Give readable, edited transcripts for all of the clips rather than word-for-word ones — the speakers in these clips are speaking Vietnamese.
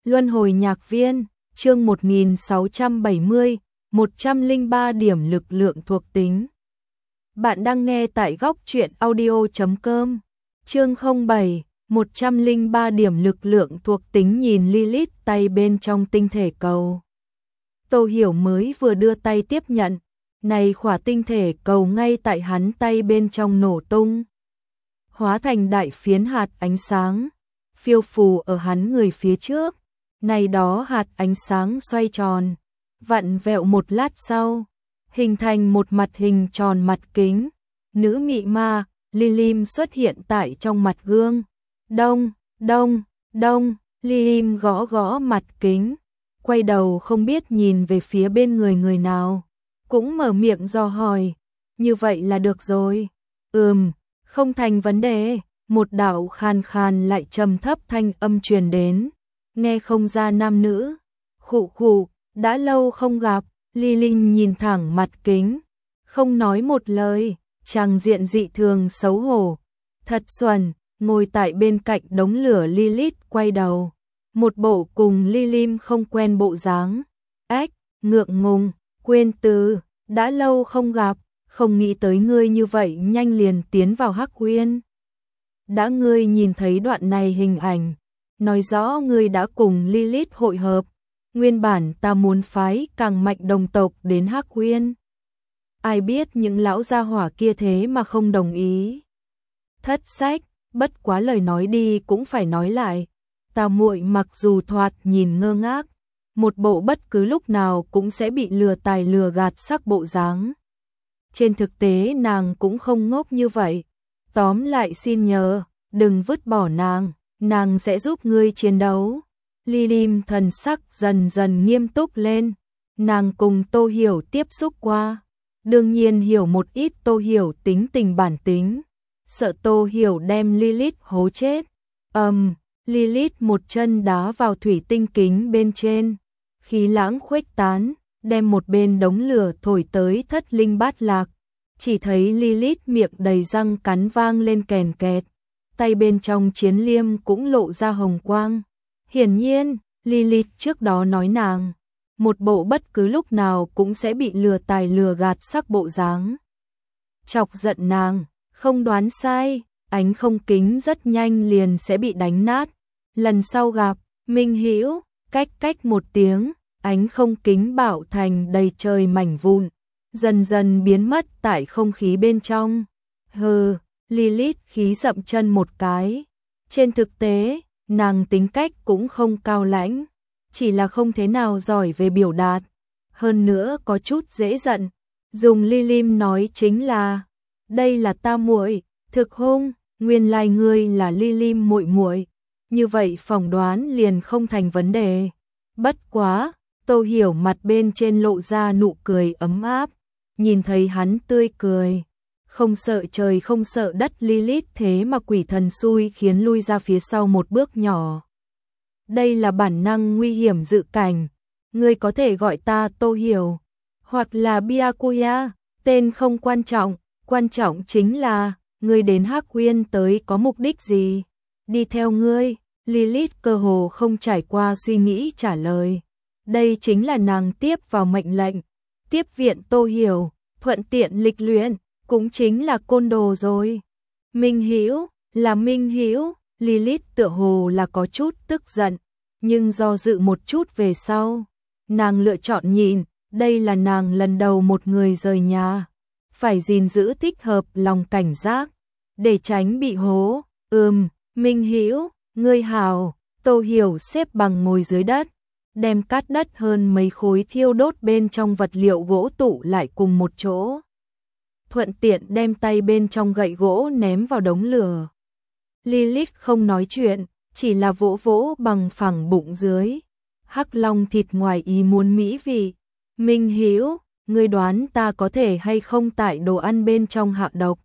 Luân hồi nhạc viên, chương 1670, 103 điểm lực lượng thuộc tính. Bạn đang nghe tại góc truyện audio.com. Chương 07, 103 điểm lực lượng thuộc tính. Nhìn Lilith tay bên trong tinh thể cầu. Tô Hiểu mới vừa đưa tay tiếp nhận, này khỏa tinh thể cầu ngay tại hắn tay bên trong nổ tung, hóa thành đại phiến hạt ánh sáng, phiêu phù ở hắn người phía trước. Này đó hạt ánh sáng xoay tròn, vặn vẹo một lát sau, hình thành một mặt hình tròn mặt kính. Nữ mị ma, Lilith xuất hiện tại trong mặt gương. Đông, đông, đông, Lilith gõ gõ mặt kính, quay đầu không biết nhìn về phía bên người nào, cũng mở miệng dò hỏi, như vậy là được rồi. Không thành vấn đề. Một đạo khàn khàn lại trầm thấp thanh âm truyền đến, nghe không ra nam nữ. Khụ khụ, đã lâu không gặp. Lilith nhìn thẳng mặt kính, không nói một lời, tràng diện dị thường xấu hổ. Thật xuẩn, ngồi tại bên cạnh đống lửa. Lilith quay đầu, một bộ cùng Lilith không quen bộ dáng. Ách, ngượng ngùng, quên từ, đã lâu không gặp, không nghĩ tới ngươi như vậy nhanh liền tiến vào Hắc Uyên. Đã ngươi nhìn thấy đoạn này hình ảnh, nói rõ ngươi đã cùng Lilith hội hợp. Nguyên bản ta muốn phái càng mạnh đồng tộc đến Hắc Uyên, ai biết những lão gia hỏa kia thế mà không đồng ý. Thất sách, bất quá lời nói đi cũng phải nói lại. Ta muội mặc dù thoạt nhìn ngơ ngác, một bộ bất cứ lúc nào cũng sẽ bị lừa tài lừa gạt sắc bộ dáng, trên thực tế nàng cũng không ngốc như vậy. Tóm lại xin nhờ, đừng vứt bỏ nàng sẽ giúp ngươi chiến đấu. Lilith thần sắc dần dần nghiêm túc lên, nàng cùng Tô Hiểu tiếp xúc qua, đương nhiên hiểu một ít Tô Hiểu tính tình bản tính, sợ Tô Hiểu đem Lilith hố chết. Lilith một chân đá vào thủy tinh kính bên trên, khí lãng khuếch tán, đem một bên đống lửa thổi tới thất linh bát lạc. Chỉ thấy Lilith miệng đầy răng cắn vang lên kèn kẹt, tay bên trong chiến liêm cũng lộ ra hồng quang. Hiển nhiên, Lilith trước đó nói nàng, một bộ bất cứ lúc nào cũng sẽ bị lừa tài lừa gạt sắc bộ dáng. Chọc giận nàng, không đoán sai, ánh không kính rất nhanh liền sẽ bị đánh nát. Lần sau gặp, Minh Hữu, cách một tiếng, ánh không kính bạo thành đầy trời mảnh vụn, dần dần biến mất tại không khí bên trong. Lilith khí dậm chân một cái. Trên thực tế, nàng tính cách cũng không cao lãnh, chỉ là không thế nào giỏi về biểu đạt, hơn nữa có chút dễ giận. Dùng Lilith nói chính là, đây là ta muội, thực hung, nguyên lai ngươi là Lilith muội muội, như vậy phỏng đoán liền không thành vấn đề. Bất quá, Tô Hiểu mặt bên trên lộ ra nụ cười ấm áp, nhìn thấy hắn tươi cười, không sợ trời không sợ đất. Lilith thế mà quỷ thần xui khiến lui ra phía sau một bước nhỏ. Đây là bản năng nguy hiểm dự cảnh, ngươi có thể gọi ta Tô Hiểu, hoặc là Byakuya, tên không quan trọng chính là, ngươi đến Hắc Uyên tới có mục đích gì? Đi theo ngươi. Lilith cơ hồ không trải qua suy nghĩ trả lời. Đây chính là nàng tiếp vào mệnh lệnh, tiếp viện Tô Hiểu, thuận tiện lịch luyện, cũng chính là côn đồ rồi. Minh Hữu, là Minh Hữu. Lilith tựa hồ là có chút tức giận, nhưng do dự một chút về sau, nàng lựa chọn nhịn. Đây là nàng lần đầu một người rời nhà, phải gìn giữ thích hợp lòng cảnh giác, để tránh bị hố. Minh Hữu, ngươi hảo. Tô Hiểu xếp bằng ngồi dưới đất, đem cát đất hơn mấy khối thiêu đốt bên trong vật liệu gỗ tụ lại cùng một chỗ, thuận tiện đem tay bên trong gậy gỗ ném vào đống lửa. Lilith không nói chuyện, chỉ là vỗ vỗ bằng phẳng bụng dưới. Hắc long thịt ngoài ý muốn mỹ vị. Minh Hữu, ngươi đoán ta có thể hay không tại đồ ăn bên trong hạ độc?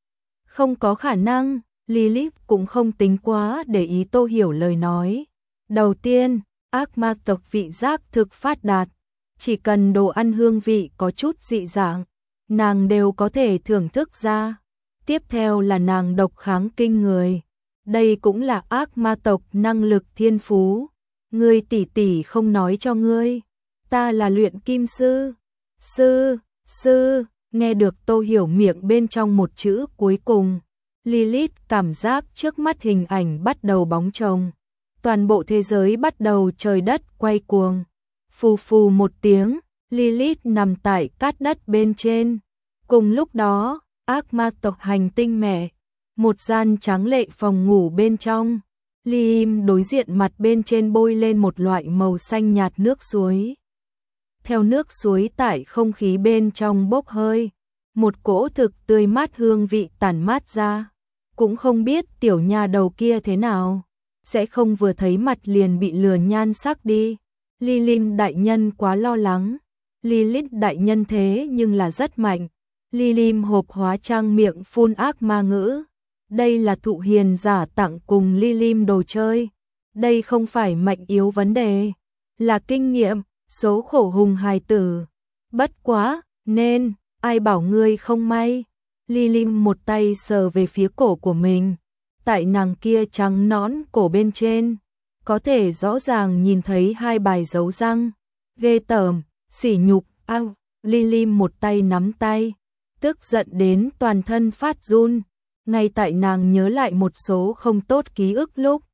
Không có khả năng. Lilith cũng không tính quá để ý Tô Hiểu lời nói. Đầu tiên, ác ma tộc vị giác thực phát đạt, chỉ cần đồ ăn hương vị có chút dị dạng, nàng đều có thể thưởng thức ra. Tiếp theo là nàng độc kháng kinh người, đây cũng là ác ma tộc năng lực thiên phú. Ngươi tỷ tỷ không nói cho ngươi, ta là luyện kim sư. Sư, nghe được Tô Hiểu miệng bên trong một chữ cuối cùng. Lilith cảm giác trước mắt hình ảnh bắt đầu bóng chồng. Toàn bộ thế giới bắt đầu trời đất quay cuồng. Phù phù một tiếng, Lilith nằm tại cát đất bên trên. Cùng lúc đó, ác ma tộc hành tinh mẹ, một gian tráng lệ phòng ngủ bên trong. Lim đối diện mặt bên trên bôi lên một loại màu xanh nhạt nước suối. Theo nước suối tại không khí bên trong bốc hơi, một cỗ thực tươi mát hương vị tản mát ra. Cũng không biết tiểu nhà đầu kia thế nào, sẽ không vừa thấy mặt liền bị lừa nhan sắc đi. Lilith đại nhân quá lo lắng. Lilith đại nhân thế nhưng là rất mạnh. Lilith hộp hóa trang miệng phun ác ma ngữ. Đây là thụ hiền giả tặng cùng Lilith đồ chơi. Đây không phải mạnh yếu vấn đề, là kinh nghiệm, số khổ hùng hài tử. Bất quá, nên, ai bảo ngươi không may. Lilith một tay sờ về phía cổ của mình. Tại nàng kia trắng nõn cổ bên trên, có thể rõ ràng nhìn thấy hai bài dấu răng. Ghê tởm, sỉ nhục, Lilith một tay nắm tay, tức giận đến toàn thân phát run. Ngay tại nàng nhớ lại một số không tốt ký ức lúc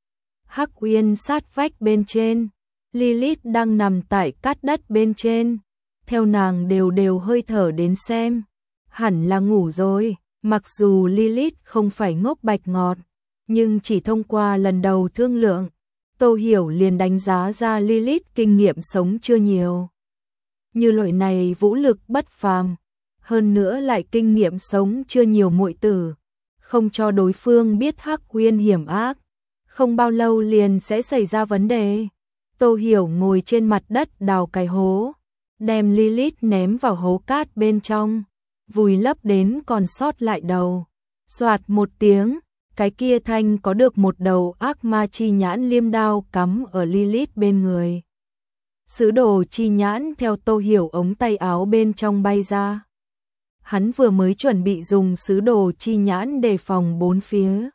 Hắc Uyên sát vách bên trên, Lilith đang nằm tại cát đất bên trên. Theo nàng đều hơi thở đến xem, hẳn là ngủ rồi. Mặc dù Lilith không phải ngốc bạch ngọt, nhưng chỉ thông qua lần đầu thương lượng, Tô Hiểu liền đánh giá ra Lilith kinh nghiệm sống chưa nhiều. Như loại này vũ lực bất phàm, hơn nữa lại kinh nghiệm sống chưa nhiều muội tử, không cho đối phương biết Hắc Uyên hiểm ác, không bao lâu liền sẽ xảy ra vấn đề. Tô Hiểu ngồi trên mặt đất đào cái hố, đem Lilith ném vào hố cát bên trong, vùi lấp đến còn sót lại đầu. Soạt một tiếng, cái kia thanh có được một đầu ác ma chi nhãn liêm đao cắm ở Lilith bên người. Sứ đồ chi nhãn theo Tô Hiểu ống tay áo bên trong bay ra. Hắn vừa mới chuẩn bị dùng sứ đồ chi nhãn đề phòng bốn phía.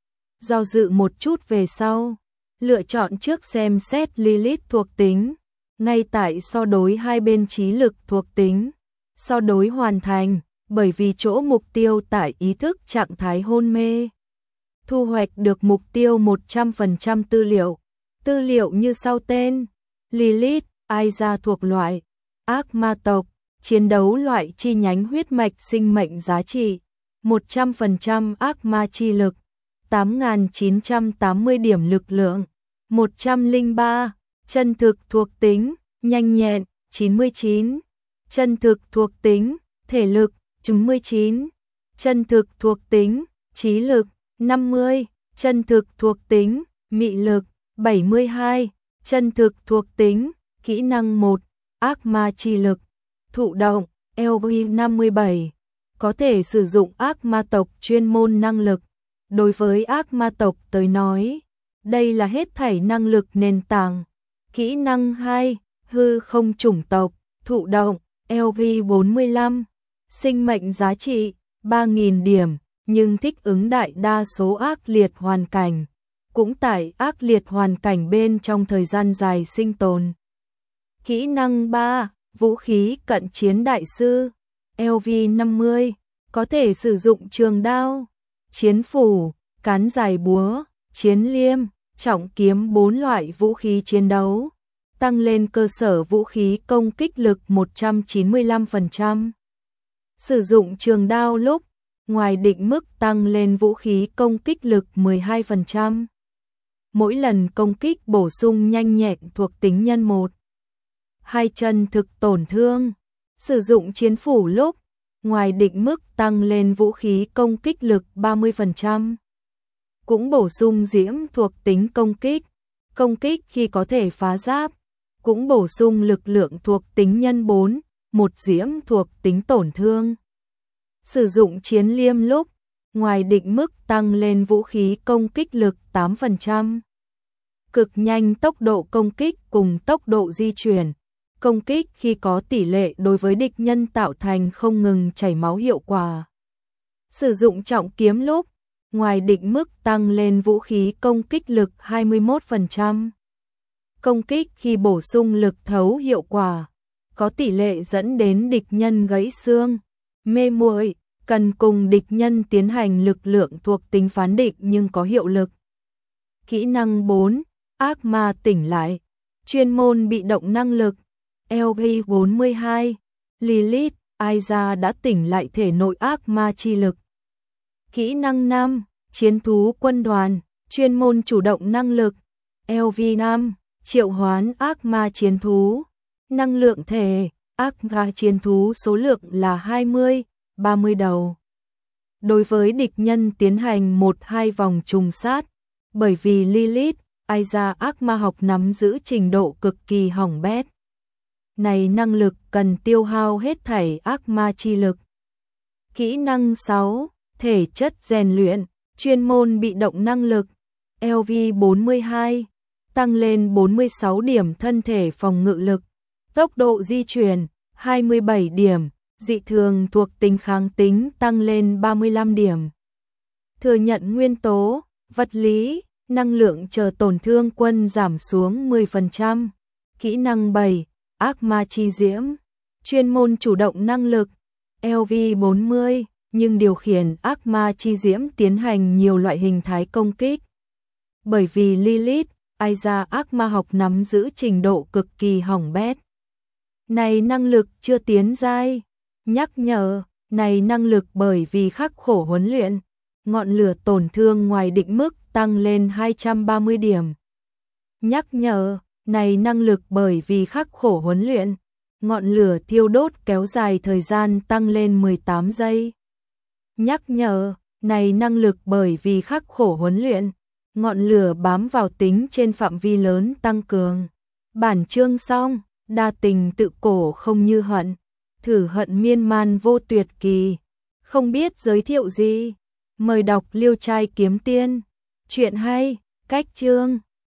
Do dự một chút về sau, lựa chọn trước xem xét Lilith thuộc tính. Ngay tại so đối hai bên trí lực thuộc tính, so đối hoàn thành, bởi vì chỗ mục tiêu tại ý thức trạng thái hôn mê. Thu hoạch được mục tiêu 100% tư liệu. Tư liệu như sau tên: Lilith, ai ra thuộc loại ác ma tộc, chiến đấu loại chi nhánh huyết mạch sinh mệnh giá trị 100% ác ma chi lực, 8.980 điểm lực lượng, 103. Chân thực thuộc tính, nhanh nhẹn 99. Chân thực thuộc tính, thể lực 99. Chân thực thuộc tính, trí lực 50. Chân thực thuộc tính, mị lực 72. Chân thực thuộc tính, kỹ năng 1, ác ma chi lực, thụ động, LV 57. Có thể sử dụng ác ma tộc chuyên môn năng lực. Đối với ác ma tộc tới nói, đây là hết thảy năng lực nền tảng. Kỹ năng 2, hư không chủng tộc, thụ động, LV 45. Sinh mệnh giá trị 3.000 điểm, nhưng thích ứng đại đa số ác liệt hoàn cảnh, cũng tại ác liệt hoàn cảnh bên trong thời gian dài sinh tồn. Kỹ năng 3, vũ khí cận chiến đại sư, LV 50, có thể sử dụng trường đao, chiến phủ, cán dài búa, chiến liêm, trọng kiếm 4 loại vũ khí chiến đấu, tăng lên cơ sở vũ khí công kích lực 195%. Sử dụng trường đao lúc, ngoài định mức tăng lên vũ khí công kích lực 12%. Mỗi lần công kích bổ sung nhanh nhẹn thuộc tính nhân 1. 2 chân thực tổn thương. Sử dụng chiến phủ lúc, ngoài định mức tăng lên vũ khí công kích lực 30%. Cũng bổ sung diễm thuộc tính công kích khi có thể phá giáp. Cũng bổ sung lực lượng thuộc tính nhân 4, một diễm thuộc tính tổn thương. Sử dụng chiến liêm lúc, ngoài định mức tăng lên vũ khí công kích lực 8%. Cực nhanh tốc độ công kích cùng tốc độ di chuyển. Công kích khi có tỷ lệ đối với địch nhân tạo thành không ngừng chảy máu hiệu quả. Sử dụng trọng kiếm lúc, ngoài định mức tăng lên vũ khí công kích lực 21%. công kích khi bổ sung lực thấu hiệu quả, có tỷ lệ dẫn đến địch nhân gãy xương, mê muội, cần cùng địch nhân tiến hành lực lượng thuộc tính phán định nhưng có hiệu lực. Kỹ năng 4, ác ma tỉnh lại, chuyên môn bị động năng lực, LV42, Lilith, Aiza đã tỉnh lại thể nội ác ma chi lực. Kỹ năng 5, chiến thú quân đoàn, chuyên môn chủ động năng lực, LV5, triệu hoán ác ma chiến thú, năng lượng thể, ác ma chiến thú số lượng là 20, 30 đầu. Đối với địch nhân tiến hành 1-2 vòng trùng sát, bởi vì Lilith, Aiza ác ma học nắm giữ trình độ cực kỳ hỏng bét. Này năng lực cần tiêu hao hết thảy ác ma chi lực. Kỹ năng 6, thể chất rèn luyện, chuyên môn bị động năng lực, LV42, tăng lên 46 điểm thân thể phòng ngự lực, tốc độ di chuyển, 27 điểm, dị thường thuộc tính kháng tính tăng lên 35 điểm. Thừa nhận nguyên tố, vật lý, năng lượng chờ tổn thương quân giảm xuống 10%. Kỹ năng 7, ác ma chi diễm, chuyên môn chủ động năng lực, LV40, nhưng điều khiển ác ma chi diễm tiến hành nhiều loại hình thái công kích. Bởi vì Lilith, Aiza ác ma học nắm giữ trình độ cực kỳ hỏng bét. Này năng lực chưa tiến giai. Nhắc nhở, này năng lực bởi vì khắc khổ huấn luyện, ngọn lửa tổn thương ngoài định mức tăng lên 230 điểm. Nhắc nhở, này năng lực bởi vì khắc khổ huấn luyện, ngọn lửa thiêu đốt kéo dài thời gian tăng lên 18 giây. Nhắc nhở, này năng lực bởi vì khắc khổ huấn luyện, ngọn lửa bám vào tính trên phạm vi lớn tăng cường. Bản chương xong, đa tình tự cổ không như hận, thử hận miên man vô tuyệt kỳ. Không biết giới thiệu gì? Mời đọc Liêu Trai Kiếm Tiên. Chuyện hay, cách chương.